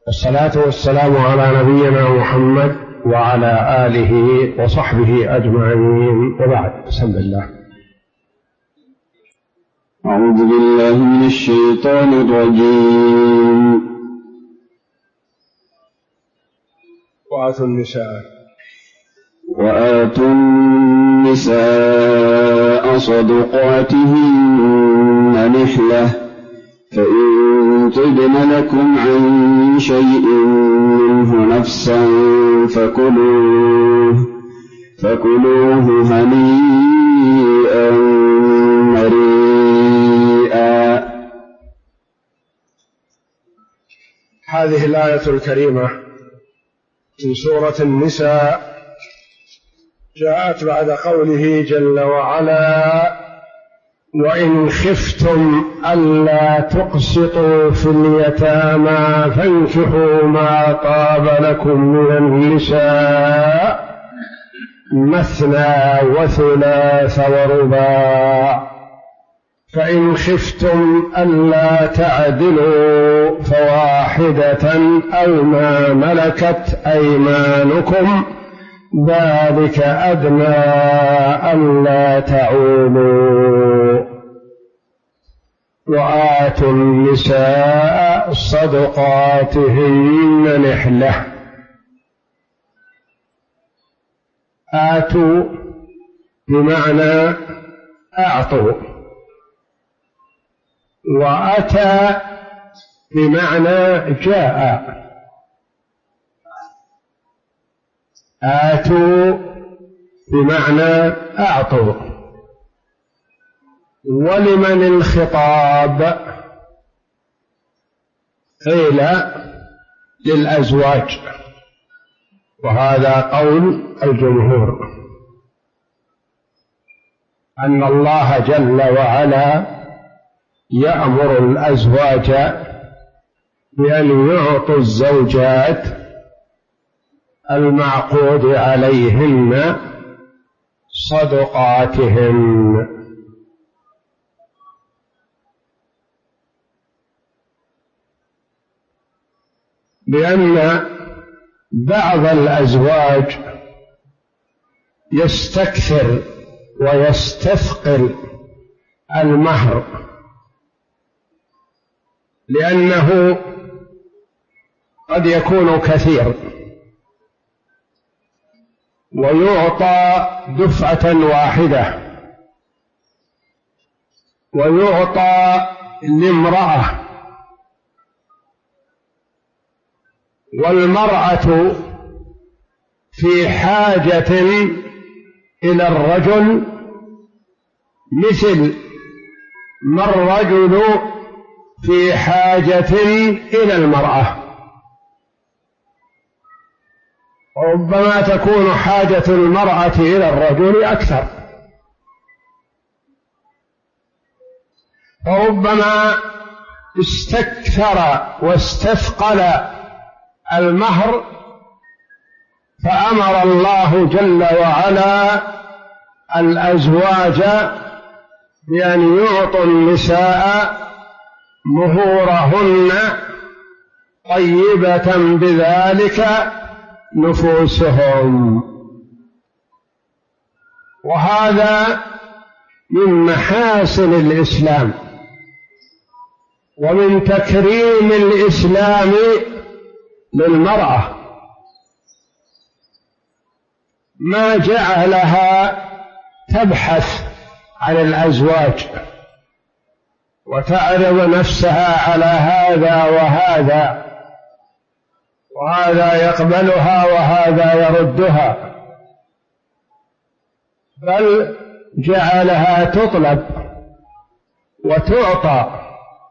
والصلاة والسلام على نبينا محمد وعلى آله وصحبه أجمعين، وبعد. بسم الله. أعوذ بالله من الشيطان الرجيم. وآتوا النساء صدقاتهن نحلة فإن طبن لكم عن شيء منه نفسا فكلوه هنيئا مريئا. هذه الآية الكريمة في سورة النساء جاءت بعد قوله جل وعلا: وإن خفتم ألا تقسطوا في اليتامى فانكحوا ما طاب لكم من النساء مثنى وثلاث ورباع فإن خفتم ألا تعدلوا فواحدة أو ما ملكت أيمانكم ذلك أدنى ألا تعولوا. وآتوا النساء صدقاتهن نحلة. آتوا بمعنى أعطوا، وأتى بمعنى جاء. آتوا بمعنى أعطوا. ولمن الخطاب؟ قيل للأزواج، وهذا قول الجمهور، أن الله جل وعلا يأمر الأزواج بأن يعطوا الزوجات المعقود عليهن صدقاتهن. لأن بعض الأزواج يستكثر ويستثقل المهر، لأنه قد يكون كثير ويعطى دفعة واحدة، ويعطى لامرأة، والمرأة في حاجة إلى الرجل مثل ما الرجل في حاجة إلى المرأة. وربما تكون حاجة المرأة إلى الرجل أكثر، وربما استكثر واستثقل المهر، فأمر الله جل وعلا الأزواج بأن يعطوا النساء مهورهن طيبة بذلك نفوسهم. وهذا من محاسن الإسلام ومن تكريم الإسلام للمرأة، ما جعلها تبحث عن الأزواج وتعرض نفسها على هذا وهذا، وهذا يقبلها وهذا يردها، بل جعلها تطلب وتعطى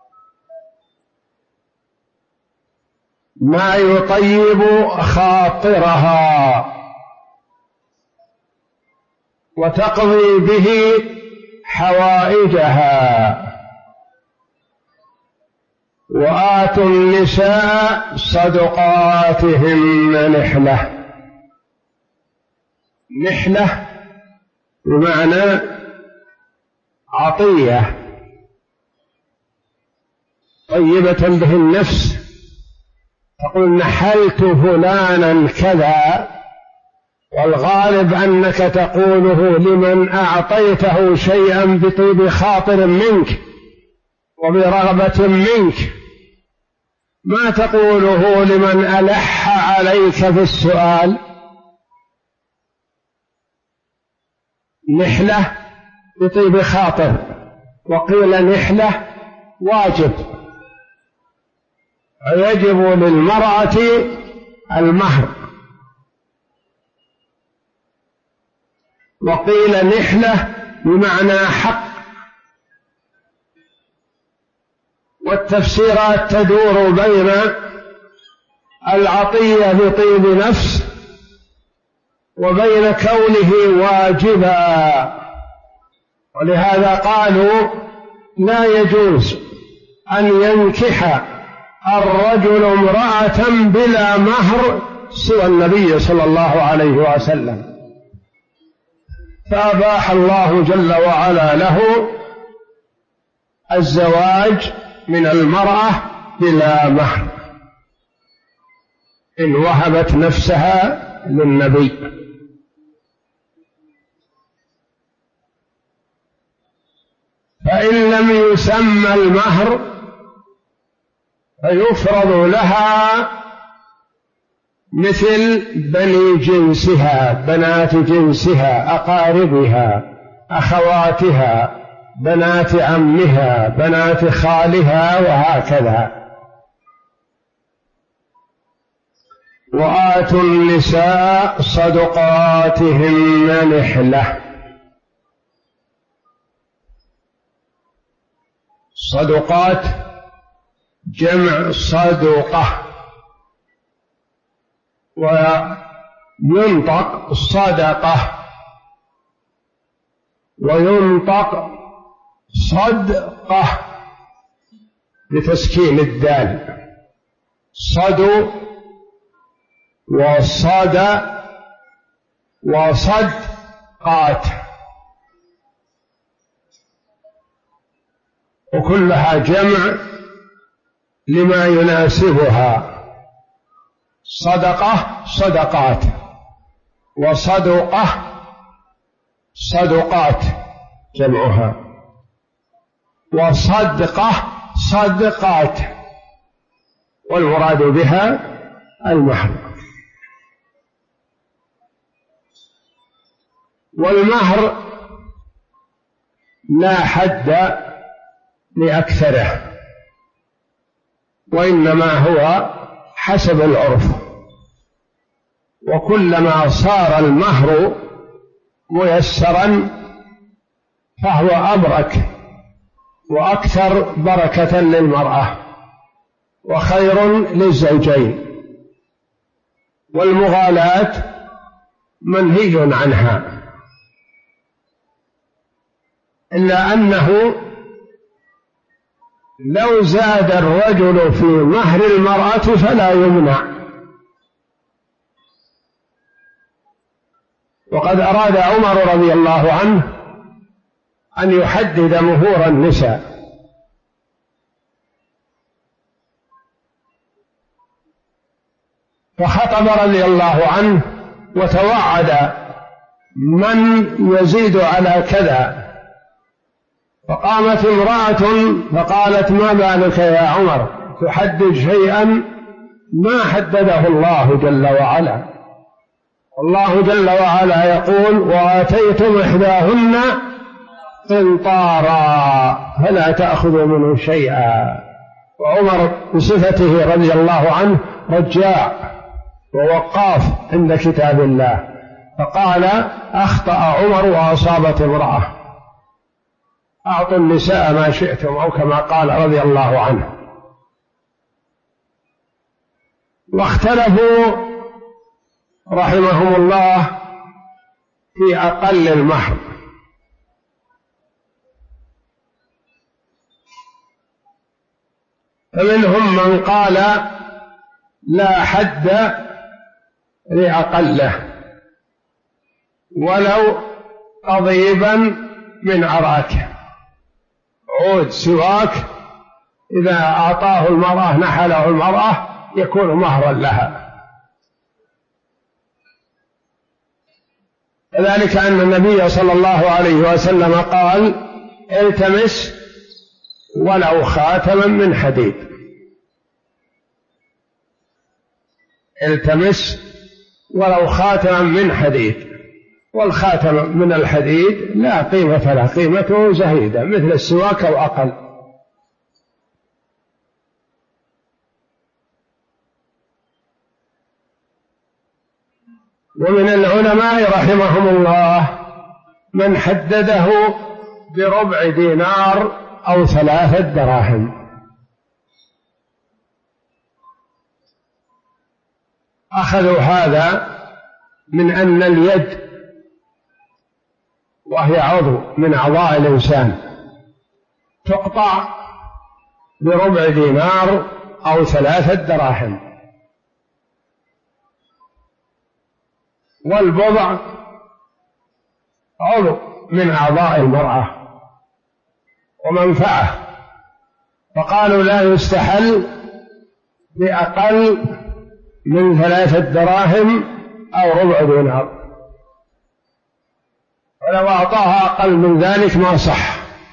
ما يطيب خاطرها وتقضي به حوائجها. وآتوا النساء صدقاتهن نحلة. نحلة بمعنى عطية طيبة به النفس تقول نحلت فلانا كذا، والغالب أنك تقوله لمن أعطيته شيئا بطيب خاطر منك وبرغبة منك، ما تقوله لمن ألح عليك في السؤال. نحلة بطيب خاطر، وقيل نحلة واجب، يجب للمرأة المهر، وقيل نحلة بمعنى حق. والتفسيرات تدور بين العطية بطيب نفس وبين كونه واجبا، ولهذا قالوا لا يجوز أن ينكح الرجل امرأة بلا مهر سوى النبي صلى الله عليه وسلم، فأباح الله جل وعلا له الزواج من المرأة بلا مهر إن وهبت نفسها للنبي. فإن لم يسمى المهر فيفرض لها مثل بني جنسها، بنات جنسها، أقاربها، أخواتها، بنات عمها، بنات خالها، وهكذا. وآتوا النساء صدقاتهن نحلة. صدقات جمع صدقة، وينطق صدقة وينطق صدقة بتسكين الدال، صد وصد وصدقات، وكلها جمع لما يناسبها. صدقة صدقات، وصدقة صدقات جمعها، وصدقة صدقات، والمراد بها المهر. والمهر لا حد لأكثره، وإنما هو حسب العرف، وكلما صار المهر ميسرا فهو أبرك وأكثر بركة للمرأة وخير للزوجين. والمغالاة منهي عنها، إلا أنه لو زاد الرجل في مهر المرأة فلا يمنع. وقد أراد عمر رضي الله عنه أن يحدد مهور النساء، فخطب رضي الله عنه وتوعد من يزيد على كذا، فقامت امرأة فقالت ما بالك يا عمر تحدد شيئا ما حدده الله جل وعلا؟ الله جل وعلا يقول وآتيتم إحداهن قنطارا فلا تأخذوا منه شيئا. وعمر بصفته رضي الله عنه رجاع ووقاف عند كتاب الله، فقال أخطأ عمر وأصابت امرأة، أعطوا النساء ما شئتم، أو كما قال رضي الله عنه. واختلفوا رحمهم الله في أقل المهر، فمنهم من قال لا حد لأقله ولو قضيبا من عراك، عود سواك إذا أعطاه المرأة نحله المرأة يكون مهرا لها. ذلك أن النبي صلى الله عليه وسلم قال: التمس ولو خاتما من حديد. التمس ولو خاتما من حديد، والخاتم من الحديد لا قيمة له، قيمته زهيدة مثل السواك أو أقل. ومن العلماء رحمهم الله من حدده بربع دينار أو 3 دراهم. أخذوا هذا من أن اليد، وهي عضو من أعضاء الإنسان، تقطع بربع دينار أو 3 دراهم، والبضع عضو من أعضاء المرأة ومنفعة، فقالوا لا يستحل بأقل من 3 دراهم أو ربع دينار، ولو أعطاها أقل من ذلك ما صح،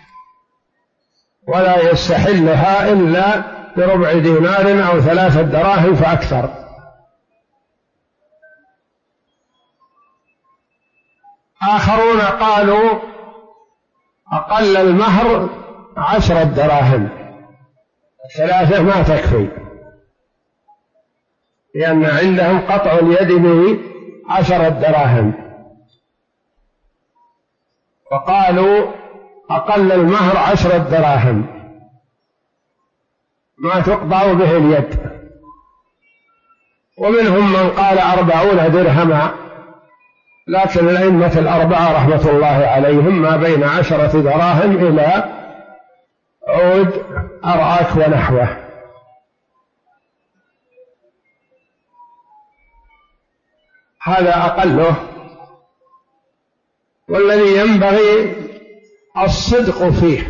ولا يستحلها إلا بربع دينار أو 3 دراهم فأكثر. آخرون قالوا أقل المهر 10 دراهم، 3 ما تكفي، لأن عندهم قطع اليد به 10 دراهم، فقالوا أقل المهر 10 دراهم ما تقطع به اليد. ومنهم من قال 40 درهما، لكن الأئمة الأربعة رحمة الله عليهم ما بين 10 دراهم إلى عود أرعاك ونحوه. هذا أقله، والذي ينبغي الصدق فيه،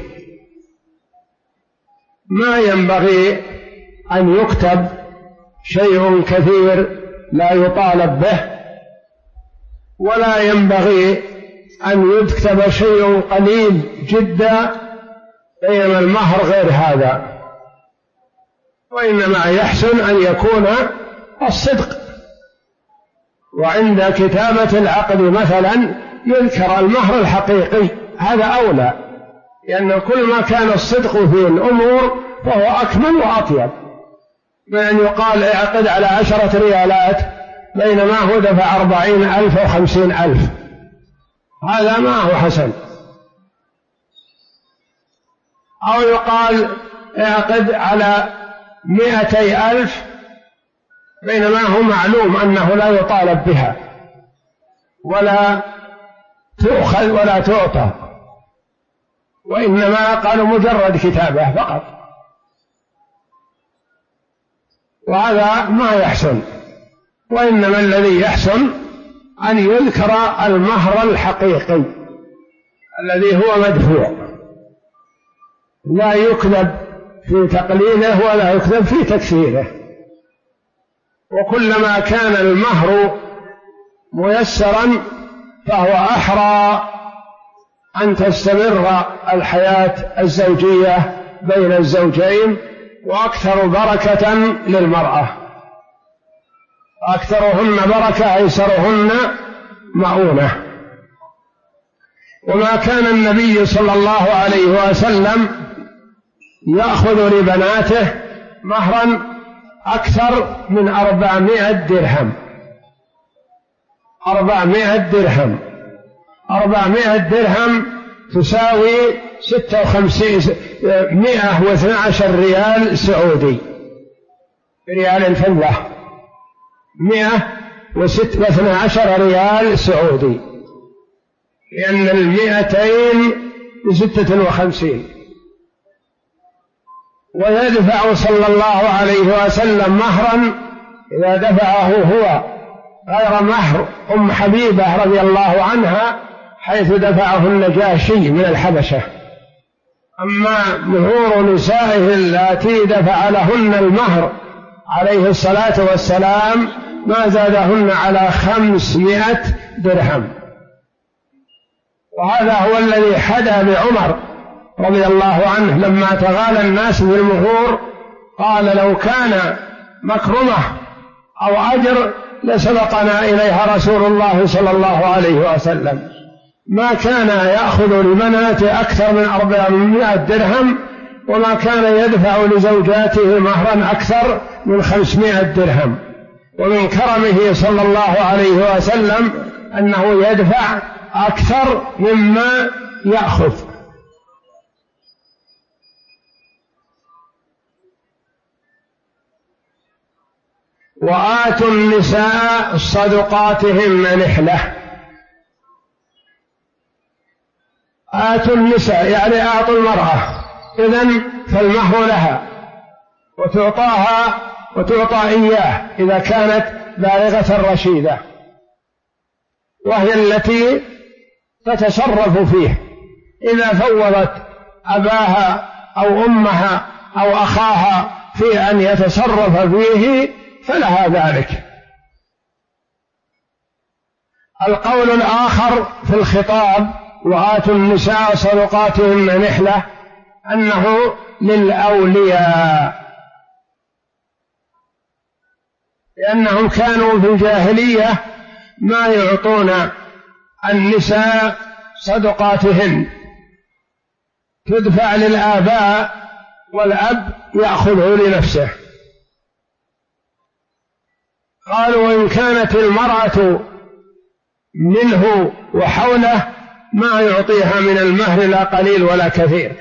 ما ينبغي أن يكتب شيء كثير لا يطالب به، ولا ينبغي أن يكتب شيء قليل جدا، بينما المهر غير هذا، وإنما يحسن أن يكون الصدق. وعند كتابة العقد مثلا يذكر المهر الحقيقي، هذا أولى، لأن كل ما كان الصدق في الأمور فهو أكمل وأطيب من أن يقال اعقد على 10 ريالات بينما هو دفع 40,000 أو 50,000، هذا ما هو حسن. أو يقال اعقد على 200,000 بينما هو معلوم أنه لا يطالب بها ولا تؤخذ ولا تعطى، وإنما قالوا مجرد كتابة فقط، وهذا ما يحسن. وإنما الذي يحسن أن يذكر المهر الحقيقي الذي هو مدفوع، لا يكذب في تقليله ولا يكذب في تكسيره. وكلما كان المهر ميسرا فهو أحرى أن تستمر الحياة الزوجية بين الزوجين، وأكثر بركة للمرأة، أكثرهن بركة أيسرهن مؤونة. وما كان النبي صلى الله عليه وسلم يأخذ لبناته مهرا أكثر من 400 درهم. 400 درهم، 400 درهم تساوي 112 ريال سعودي بريال الفضة، 112 ريال سعودي، لأن 200 ب56. ويدفع صلى الله عليه وسلم مهرا إذا دفعه هو غير مهر أم حبيبة رضي الله عنها حيث دفعه النجاشي من الحبشة. أما مهور نسائه اللاتي دفع لهن المهر عليه الصلاة والسلام ما زادهن على 500 درهم. وهذا هو الذي حدا بعمر رضي الله عنه لما تغالى الناس بالمهور، قال لو كان مكرمة أو أجر لسبقنا إليها رسول الله صلى الله عليه وسلم. ما كان يأخذ لبناته أكثر من 400 درهم، وما كان يدفع لزوجاته مهرا أكثر من 500 درهم. ومن كرمه صلى الله عليه وسلم أنه يدفع أكثر مما يأخذ. وآتوا النساء صدقاتهن نحلة. آتوا النساء يعني أعطوا المرأة، إذن فالمهر لها وتعطى إياه إذا كانت بالغة رشيدة، وهي التي تتصرف فيه. إذا فوضت أباها أو أمها أو أخاها في أن يتصرف فيه فلها ذلك. القول الآخر في الخطاب وآتوا النساء صدقاتهن نحلة أنه للأولياء، لأنهم كانوا في الجاهلية ما يعطون النساء صدقاتهن، تدفع للآباء والأب يأخذه لنفسه. قالوا إن كانت المرأة منه وحوله ما يعطيها من المهر لا قليل ولا كثير،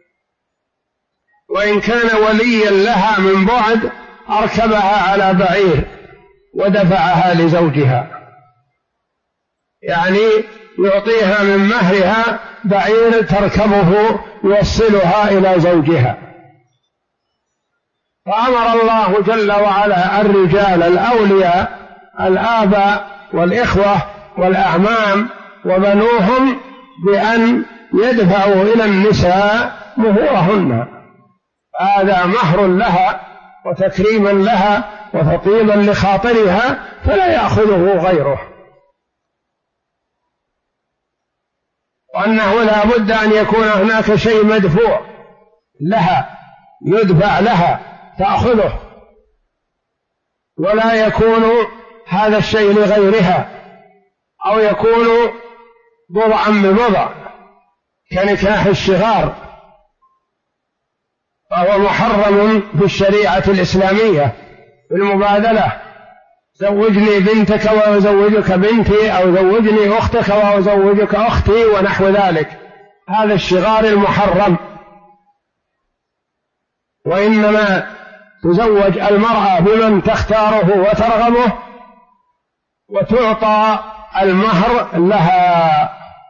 وإن كان وليا لها من بعد أركبها على بعير ودفعها لزوجها، يعني يعطيها من مهرها بعير تركبه يوصلها إلى زوجها. فأمر الله جل وعلا الرجال الأولياء الآباء والإخوة والأعمام وبنوهم بأن يدفعوا إلى النساء مهورهن، هذا مهر لها وتكريما لها وتطيبا لخاطرها، فلا يأخذه غيره. وأنه لا بد أن يكون هناك شيء مدفوع لها يدفع لها تأخذه، ولا يكون هذا الشيء لغيرها، أو يكون بضعا ببضع كنكاح الشغار، فهو محرم في الشريعة الإسلامية بالمبادلة، زوجني بنتك وأزوجك بنتي، أو زوجني أختك وأزوجك أختي ونحو ذلك، هذا الشغار المحرم. وإنما تزوج المرأة بمن تختاره وترغبه وتعطى المهر لها.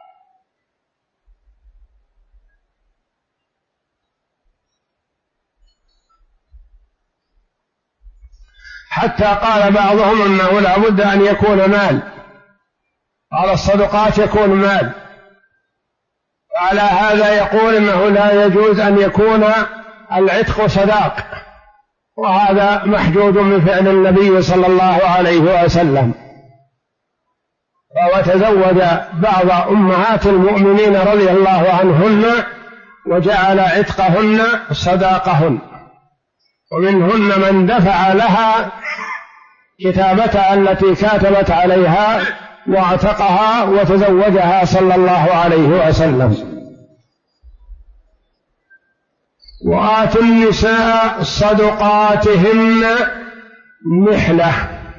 حتى قال بعضهم أنه لا بد أن يكون مال، قال الصدقات يكون مال، وعلى هذا يقول أنه لا يجوز أن يكون العتق صداق، وهذا محجوج من فعل النبي صلى الله عليه وسلم. فهو تزوج بعض أمهات المؤمنين رضي الله عنهن وجعل عتقهن صداقهن، ومنهن من دفع لها كتابتها التي كاتبت عليها واعتقها وتزوجها صلى الله عليه وسلم. وآتوا النساء صدقاتهن نحلة،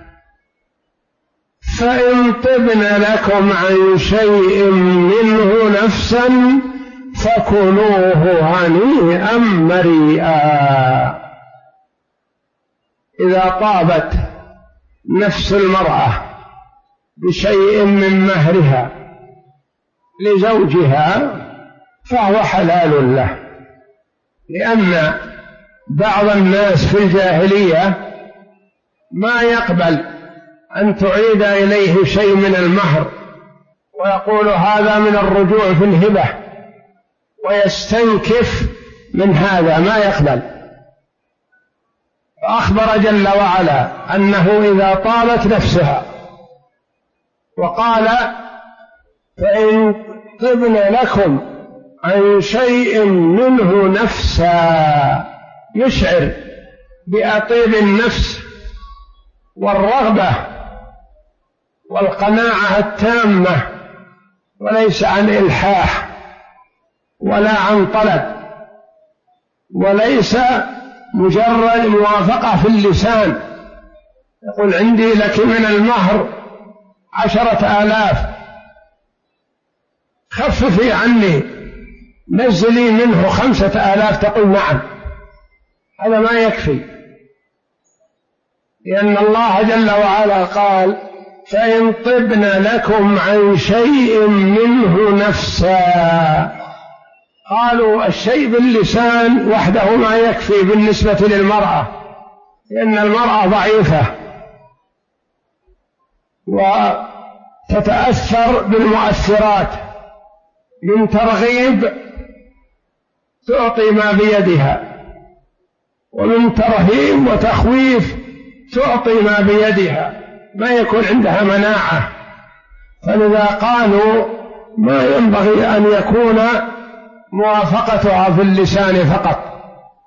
فإن طبن لكم عن شيء منه نفسا فكلوه هنيئا مريئا. إذا طابت نفس المرأة بشيء من مهرها لزوجها فهو حلال له، لأن بعض الناس في الجاهلية ما يقبل أن تعيد إليه شيء من المهر، ويقول هذا من الرجوع في الهبة، ويستنكف من هذا ما يقبل. فأخبر جل وعلا أنه إذا طابت نفسها، وقال فإن طبن لكم عن شيء منه نفسا، يشعر بأطيب النفس والرغبة والقناعة التامة، وليس عن إلحاح ولا عن طلب، وليس مجرد موافقة في اللسان، يقول عندي لك من المهر 10,000 خففي عني، نزلي منه 5,000 تقول نعم، هذا ما يكفي، لأن الله جل وعلا قال فإن طبن لكم عن شيء منه نفسا. قالوا الشيء باللسان وحده ما يكفي بالنسبة للمرأة، لأن المرأة ضعيفة وتتأثر بالمؤثرات، من ترغيب تعطي ما بيدها، ومن ترهيب وتخويف تعطي ما بيدها، ما يكون عندها مناعة. فلذا قالوا ما ينبغي أن يكون موافقتها في اللسان فقط.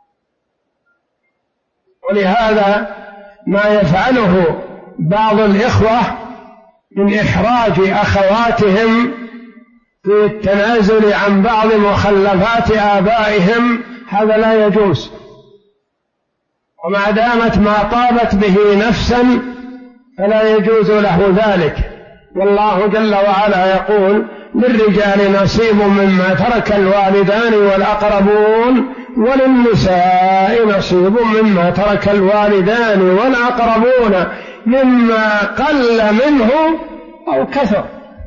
ولهذا ما يفعله بعض الإخوة من إحراج أخواتهم في التنازل عن بعض مخلفات آبائهم هذا لا يجوز، وما دامت ما طابت به نفسا فلا يجوز له ذلك. والله جل وعلا يقول للرجال نصيب مما ترك الوالدان والأقربون وللنساء نصيب مما ترك الوالدان والأقربون مما قل منه أو كثر،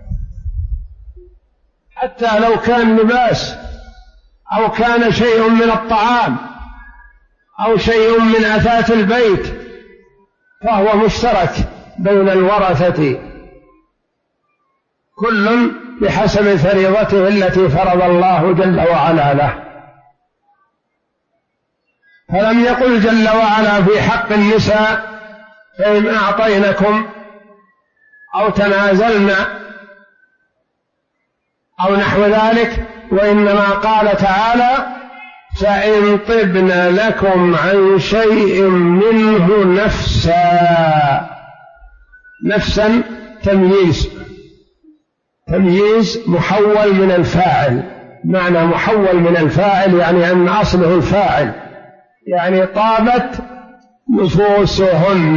حتى لو كان لباس أو كان شيء من الطعام أو شيء من أثاث البيت فهو مشترك بين الورثة، كل بحسب فريضته التي فرض الله جل وعلا له. فلم يقل جل وعلا في حق النساء فإن أعطينكم أو تنازلنا أو نحو ذلك، وإنما قال تعالى فإن طبن لكم عن شيء منه نفسا. نفسا تمييز محول من الفاعل، معنى محول من الفاعل يعني أن أصله الفاعل، يعني طابت نفوسهن،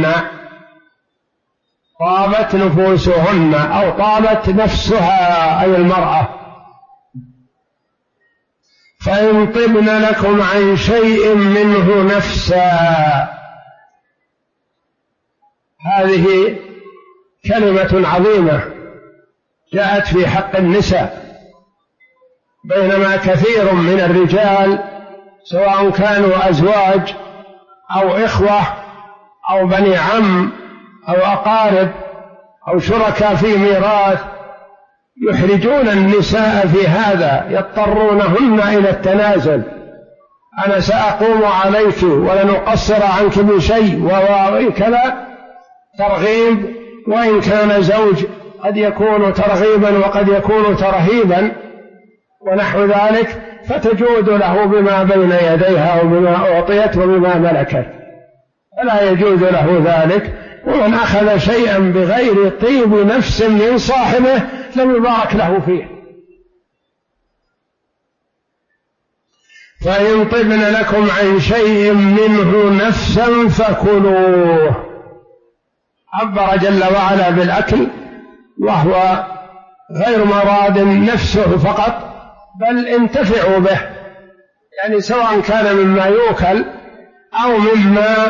طابت نفوسهن أو طابت نفسها أي المرأة. فإن طبن لكم عن شيء منه نفسا، هذه كلمة عظيمة جاءت في حق النساء، بينما كثير من الرجال سواء كانوا أزواج أو إخوة أو بني عم أو أقارب أو شركاء في ميراث يحرجون النساء في هذا، يضطرونهن إلى التنازل، أنا سأقوم عليك ولن أقصر عنك بشيء وكذا، ترغيب، وإن كان زوج قد يكون ترغيبا وقد يكون ترهيبا ونحو ذلك، فتجود له بما بين يديها وبما أعطيت وبما ملكت، فلا يجوز له ذلك. ومن أخذ شيئا بغير طيب نفس من صاحبه لم يبارك له فيه. فإن طبن لكم عن شيء منه نفسا فكلوه، عبر جل وعلا بالأكل، وهو غير مراد نفسه فقط، بل انتفعوا به، يعني سواء كان مما يؤكل أو مما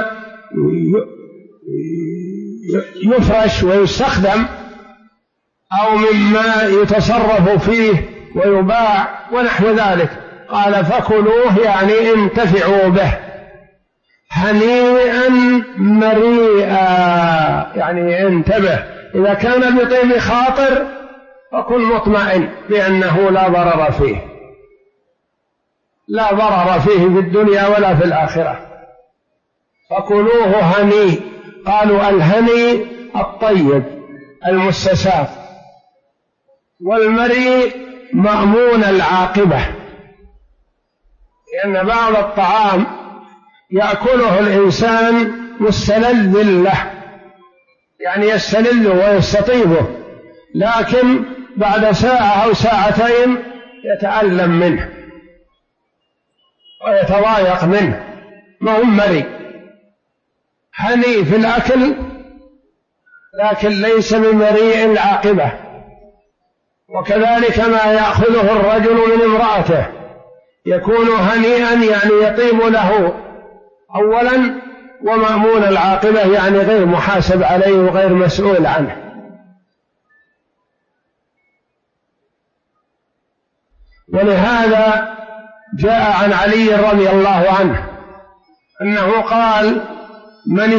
يفرش ويستخدم أو مما يتصرف فيه ويباع ونحو ذلك. قال فكلوه يعني انتفعوا به هنيئا مريئا، يعني انتبه، إذا كان بطيب خاطر فكن مطمئن بأنه لا ضرر فيه، لا ضرر فيه في الدنيا ولا في الآخرة. فكلوه هنيء. قالوا الهني الطيب المستساغ، والمريء مأمون العاقبة، لأن بعض الطعام يأكله الإنسان مستلذ له، يعني يستلذه ويستطيبه، لكن بعد ساعة أو ساعتين يتألم منه ويتضايق منه، ما هو مريء، هني في الأكل لكن ليس بمريء العاقبة. وكذلك ما يأخذه الرجل من امرأته يكون هنيئا، يعني يطيب له أولا، ومأمون العاقبة يعني غير محاسب عليه وغير مسؤول عنه. ولهذا جاء عن علي رضي الله عنه أنه قال: من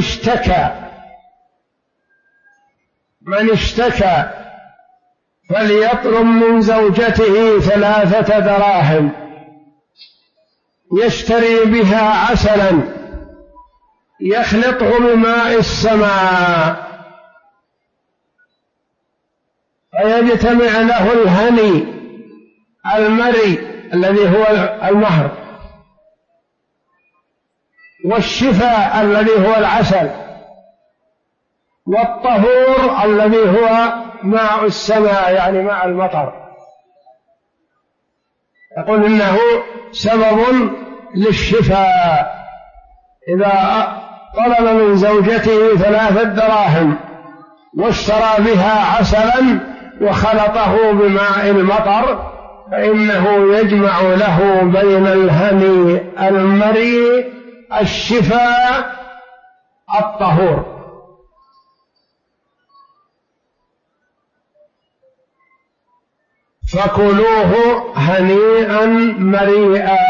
اشتكى فليطلب من زوجته 3 دراهم يشتري بها عسلا يخلطه بماء السماء فيجتمع له الهني المري الذي هو المهر، والشفاء الذي هو العسل، والطهور الذي هو ماء السماء يعني ماء المطر. يقول إنه سبب للشفاء. إذا طلب من زوجته 3 دراهم واشترى بها عسلا وخلطه بماء المطر فإنه يجمع له بين الهني المريء الشفاء الطهور. فكلوه هنيئا مريئا.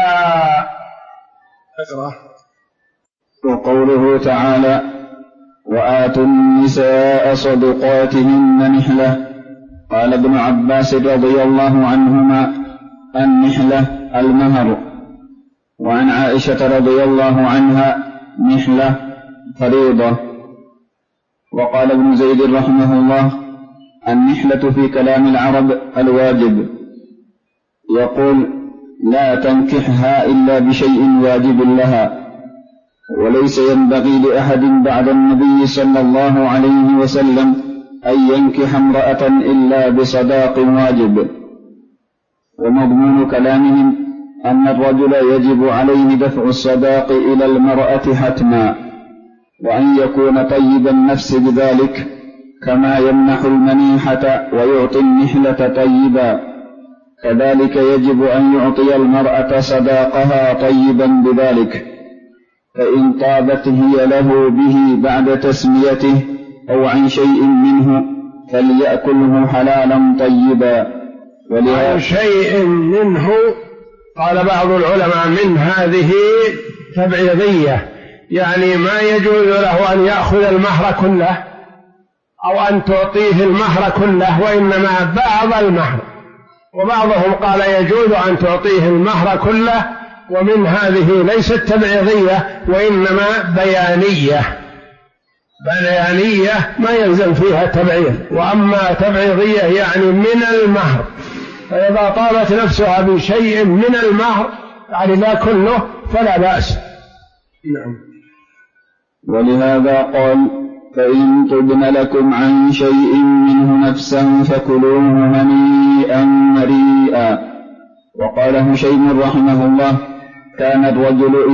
وقوله تعالى: وآتوا النساء صدقاتهن نحلة. قال ابن عباس رضي الله عنهما: النحلة المهر. وعن عائشة رضي الله عنها: نحلة فريضة. وقال ابن زيد رحمه الله: النحلة في كلام العرب الواجب، يقول: لا تنكحها إلا بشيء واجب لها. وليس ينبغي لأحد بعد النبي صلى الله عليه وسلم أن ينكح امرأة إلا بصداق واجب. ومضمون كلامهم أن الرجل يجب عليه دفع الصداق إلى المرأة حتما، وأن يكون طيب النفس بذلك، كما يمنح المنيحة ويعطي النحلة طيبا، كذلك يجب أن يعطي المرأة صداقها طيبا بذلك، فإن طابت هي له به بعد تسميته أو عن شيء منه فليأكله حلالا طيبا. عن شيء منه قال بعض العلماء من هذه تبعيضية، يعني ما يجوز له أن يأخذ المهر كله أو أن تعطيه المهر كله، وإنما بعض المهر. وبعضهم قال يجوز أن تعطيه المهر كله، ومن هذه ليست تبعيضية وإنما بيانية ما يلزم فيها تبعيض. وأما تبعيضية يعني من المهر، فإذا طالت نفسها بشيء من المهر يعني لا كله فلا بأس. نعم. ولهذا قال: فإن تبن لكم عن شيء منه نفسا فكلوه هنيئا مريئا. وقال هشيم رحمه الله: كان الرجل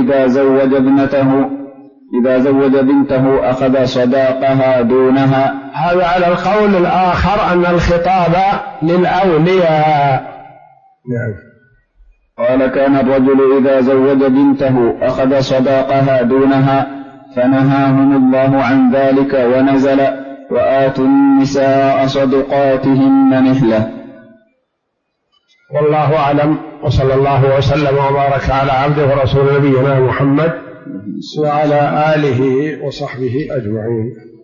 إذا زوج بنته أخذ صداقها دونها. هذا على القول الآخر أن الخطاب للأولياء. نعم. قال: كان الرجل إذا زوج بنته أخذ صداقها دونها، فنهاهم الله عن ذلك ونزل: وآتوا النساء صدقاتهن نحلة. والله أعلم، وصلى الله وسلم وبارك على عبده ورسول نبينا محمد وعلى آله وصحبه أجمعين.